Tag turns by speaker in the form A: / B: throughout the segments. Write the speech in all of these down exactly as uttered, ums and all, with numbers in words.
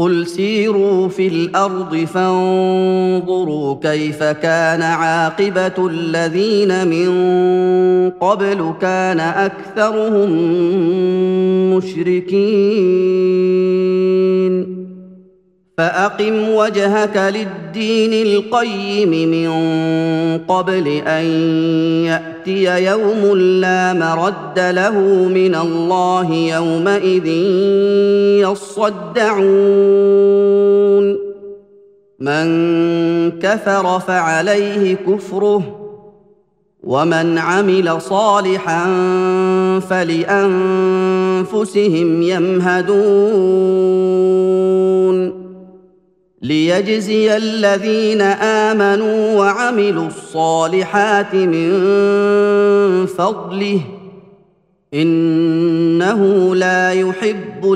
A: قل سيروا في الارض فانظروا كيف كان عاقبه الذين من قبل كان اكثرهم مشركين فاقم وجهك للدين القيم من قبل ان ياتي يوم لا مرد له من الله يومئذ يصدعون من كفر فعليه كفره ومن عمل صالحا فلانفسهم يمهدون ليجزي الذين امنوا وعملوا الصالحات من فضله انه لا يحب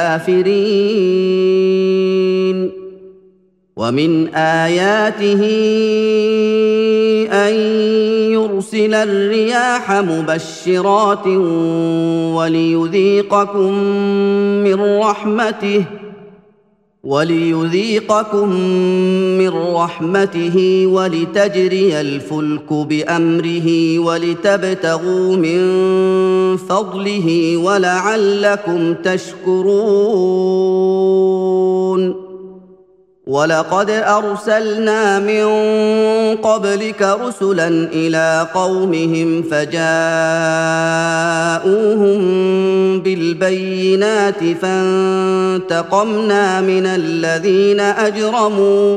A: الكافرين ومن اياته ان يرسل الرياح مبشرات وليذيقكم من رحمته وليذيقكم من رحمته ولتجري الفلك بأمره ولتبتغوا من فضله ولعلكم تشكرون ولقد أرسلنا من قبلك رسلا إلى قومهم فجاءوهم بالبينات فانتقمنا من الذين أجرموا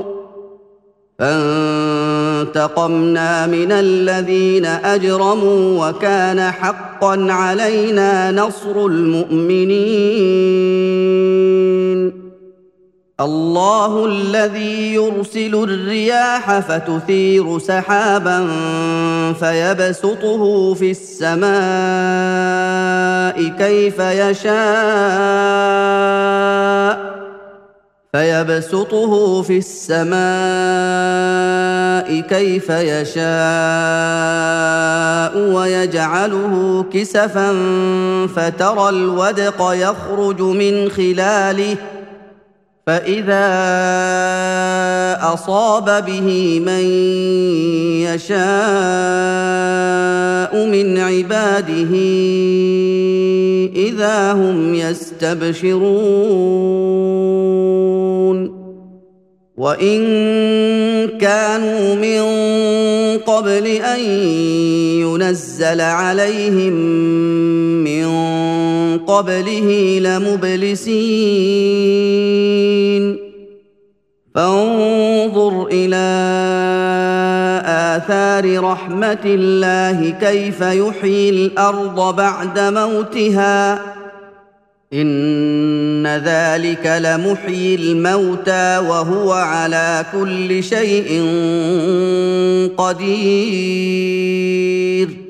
A: فانتقمنا من الذين أجرموا وكان حقا علينا نصر المؤمنين الله الذي يرسل الرياح فتثير سحابا فيبسطه في السماء كيف يشاء فيبسطه في السماء كيف يشاء ويجعله كسفا فترى الودق يخرج من خلاله فإذا أصاب به من يشاء من عباده إذا هم يستبشرون وإن كانوا من قبل أن ينزل عليهم من قبله لمبلسين فانظر إلى آثار رحمة الله كيف يحيي الأرض بعد موتها إن ذلك لمحيي الموتى وهو على كل شيء قدير